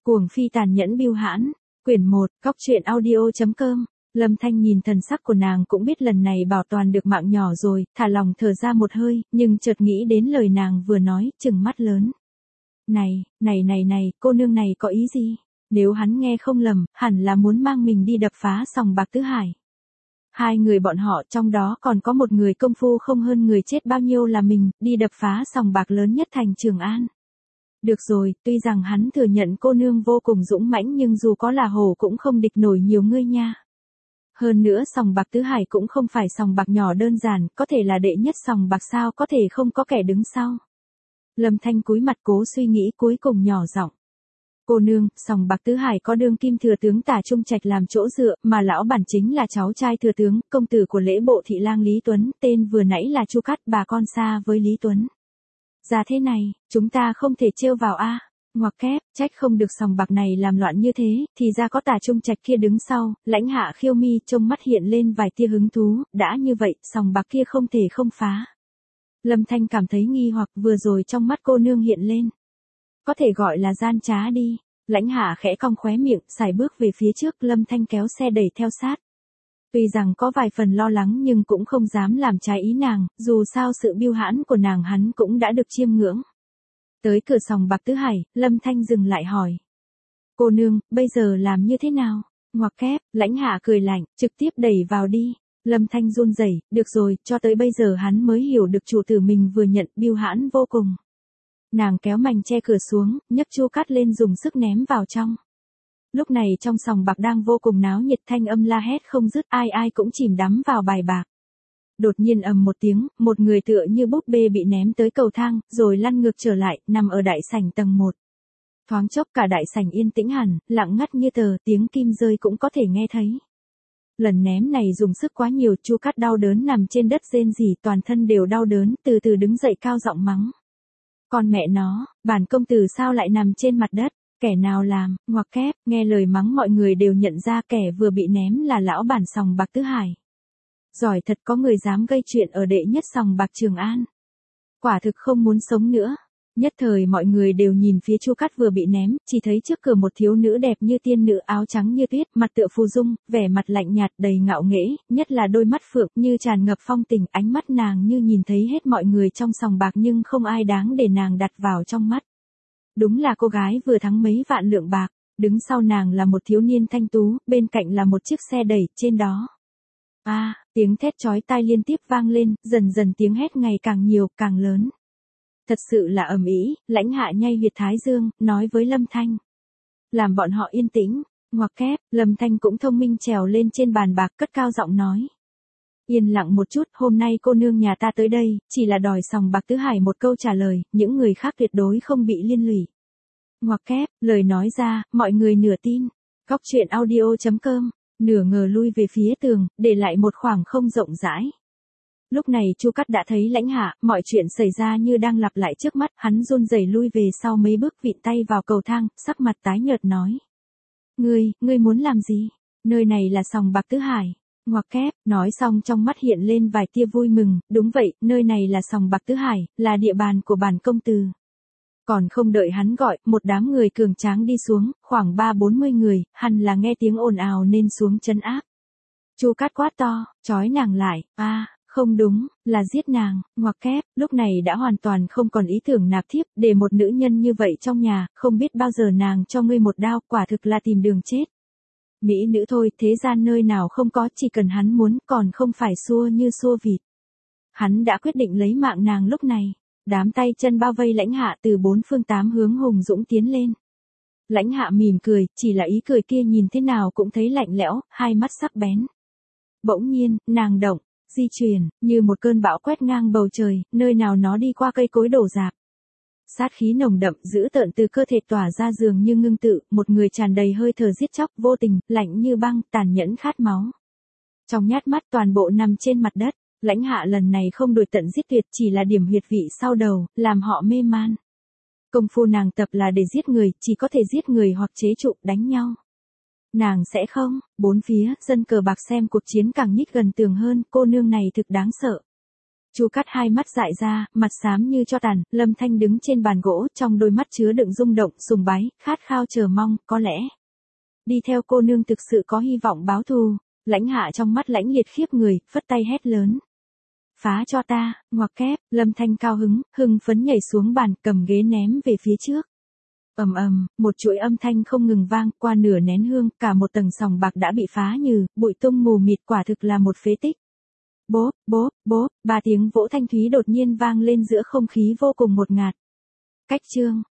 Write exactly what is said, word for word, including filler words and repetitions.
Cuồng phi tàn nhẫn bưu hãn, quyển một, Cóc truyện audio.com. Lâm Thanh nhìn thần sắc của nàng cũng biết lần này bảo toàn được mạng nhỏ rồi, thả lòng thở ra một hơi, nhưng chợt nghĩ đến lời nàng vừa nói, trừng mắt lớn. Này, này này này, cô nương này có ý gì? Nếu hắn nghe không lầm, hẳn là muốn mang mình đi đập phá sòng bạc Tứ Hải. Hai người bọn họ trong đó còn có một người công phu không hơn người chết bao nhiêu là mình, đi đập phá sòng bạc lớn nhất thành Trường An. Được rồi, tuy rằng hắn thừa nhận cô nương vô cùng dũng mãnh nhưng dù có là hổ cũng không địch nổi nhiều ngươi nha. Hơn nữa sòng bạc Tứ Hải cũng không phải sòng bạc nhỏ đơn giản, có thể là đệ nhất sòng bạc sao có thể không có kẻ đứng sau. Lâm Thanh cúi mặt cố suy nghĩ cuối cùng nhỏ giọng. Cô nương, sòng bạc Tứ Hải có đương kim thừa tướng Tả Trung Trạch làm chỗ dựa, mà lão bản chính là cháu trai thừa tướng, công tử của lễ bộ thị lang Lý Tuấn, tên vừa nãy là Chu Cát, bà con xa với Lý Tuấn. Ra thế này, chúng ta không thể trêu vào a. Ngoặc kép, trách không được sòng bạc này làm loạn như thế, thì ra có Tả Trung Trạch kia đứng sau. Lãnh Hạ khiêu mi trông mắt hiện lên vài tia hứng thú, đã như vậy, sòng bạc kia không thể không phá. Lâm Thanh cảm thấy nghi hoặc vừa rồi trong mắt cô nương hiện lên. Có thể gọi là gian trá đi. Lãnh Hạ khẽ cong khóe miệng, sải bước về phía trước, Lâm Thanh kéo xe đẩy theo sát. Tuy rằng có vài phần lo lắng nhưng cũng không dám làm trái ý nàng, dù sao sự bưu hãn của nàng hắn cũng đã được chiêm ngưỡng. Tới cửa sòng bạc Tứ Hải, Lâm Thanh dừng lại hỏi. Cô nương, bây giờ làm như thế nào? Ngoặc kép, Lãnh Hạ cười lạnh, trực tiếp đẩy vào đi. Lâm Thanh run rẩy, được rồi, cho tới bây giờ hắn mới hiểu được chủ tử mình vừa nhận bưu hãn vô cùng. Nàng kéo mành che cửa xuống, nhấc Chu Cát lên dùng sức ném vào trong. Lúc này trong sòng bạc đang vô cùng náo nhiệt, thanh âm la hét không dứt, ai ai cũng chìm đắm vào bài bạc. Đột nhiên ầm một tiếng, một người tựa như búp bê bị ném tới cầu thang, rồi lăn ngược trở lại, nằm ở đại sảnh tầng một. Thoáng chốc cả đại sảnh yên tĩnh hẳn, lặng ngắt như tờ, tiếng kim rơi cũng có thể nghe thấy. Lần ném này dùng sức quá nhiều, Chu Cát đau đớn nằm trên đất rên rỉ, toàn thân đều đau đớn, từ từ đứng dậy cao giọng mắng. Con mẹ nó, bản công tử sao lại nằm trên mặt đất, kẻ nào làm, ngoặc kép, nghe lời mắng mọi người đều nhận ra kẻ vừa bị ném là lão bản sòng bạc Tứ Hải. Giỏi thật, có người dám gây chuyện ở đệ nhất sòng bạc Trường An. Quả thực không muốn sống nữa. Nhất thời mọi người đều nhìn phía Chu Cát vừa bị ném, chỉ thấy trước cửa một thiếu nữ đẹp như tiên nữ, áo trắng như tuyết, mặt tựa phù dung, vẻ mặt lạnh nhạt đầy ngạo nghễ, nhất là đôi mắt phượng như tràn ngập phong tình, ánh mắt nàng như nhìn thấy hết mọi người trong sòng bạc nhưng không ai đáng để nàng đặt vào trong mắt. Đúng là cô gái vừa thắng mấy vạn lượng bạc, đứng sau nàng là một thiếu niên thanh tú, bên cạnh là một chiếc xe đẩy, trên đó. A, à, tiếng thét chói tai liên tiếp vang lên, dần dần tiếng hét ngày càng nhiều, càng lớn. Thật sự là ầm ĩ, Lãnh Hạ nhay huyệt thái dương, nói với Lâm Thanh. Làm bọn họ yên tĩnh, ngoặc kép, Lâm Thanh cũng thông minh trèo lên trên bàn bạc, cất cao giọng nói. Yên lặng một chút, hôm nay cô nương nhà ta tới đây, chỉ là đòi sòng bạc Tứ Hải một câu trả lời, những người khác tuyệt đối không bị liên lụy. Ngoặc kép, lời nói ra, mọi người nửa tin. Cóc truyện audio.com, nửa ngờ lui về phía tường, để lại một khoảng không rộng rãi. Lúc này Chu Cát đã thấy Lãnh Hạ, mọi chuyện xảy ra như đang lặp lại trước mắt, hắn run rẩy lui về sau mấy bước, vịn tay vào cầu thang, sắc mặt tái nhợt nói. Ngươi, ngươi muốn làm gì? Nơi này là sòng bạc Tứ Hải. Ngoặc kép, nói xong trong mắt hiện lên vài tia vui mừng, đúng vậy, nơi này là sòng bạc Tứ Hải, là địa bàn của bản công tử. Còn không đợi hắn gọi, một đám người cường tráng đi xuống, khoảng ba bốn mươi người, hẳn là nghe tiếng ồn ào nên xuống trấn áp. Chu Cát quát to, trói nàng lại, a. À, không đúng, là giết nàng. Ngoặc kép, lúc này đã hoàn toàn không còn ý tưởng nạp thiếp, để một nữ nhân như vậy trong nhà, không biết bao giờ nàng cho ngươi một đao, quả thực là tìm đường chết. Mỹ nữ thôi, thế gian nơi nào không có, chỉ cần hắn muốn, còn không phải xua như xua vịt. Hắn đã quyết định lấy mạng nàng lúc này. Đám tay chân bao vây Lãnh Hạ từ bốn phương tám hướng hùng dũng tiến lên. Lãnh Hạ mỉm cười, chỉ là ý cười kia nhìn thế nào cũng thấy lạnh lẽo, hai mắt sắc bén. Bỗng nhiên, nàng động, di chuyển, như một cơn bão quét ngang bầu trời, nơi nào nó đi qua cây cối đổ rạp. Sát khí nồng đậm, dữ tợn từ cơ thể tỏa ra dường như ngưng tự, một người tràn đầy hơi thở giết chóc, vô tình, lạnh như băng, tàn nhẫn khát máu. Trong nhát mắt toàn bộ nằm trên mặt đất. Lãnh Hạ lần này không đuổi tận giết tuyệt, chỉ là điểm huyệt vị sau đầu, làm họ mê man. Công phu nàng tập là để giết người, chỉ có thể giết người hoặc chế trụ, đánh nhau. Nàng sẽ không, bốn phía, dân cờ bạc xem cuộc chiến càng nhích gần tường hơn, cô nương này thực đáng sợ. Chu Cát hai mắt dại ra, mặt xám như tro tàn, Lâm Thanh đứng trên bàn gỗ, trong đôi mắt chứa đựng rung động, sùng bái, khát khao chờ mong, có lẽ đi theo cô nương thực sự có hy vọng báo thù. Lãnh Hạ trong mắt lãnh liệt khiếp người, phất tay hét lớn. Phá cho ta, ngoặc kép, Lâm Thanh cao hứng, hưng phấn nhảy xuống bàn, cầm ghế ném về phía trước. Ầm ầm, một chuỗi âm thanh không ngừng vang, qua nửa nén hương, cả một tầng sòng bạc đã bị phá nhừ, bụi tung mù mịt, quả thực là một phế tích. Bốp, bốp, bốp, ba tiếng vỗ thanh thúy đột nhiên vang lên giữa không khí vô cùng ngột ngạt. Cách chương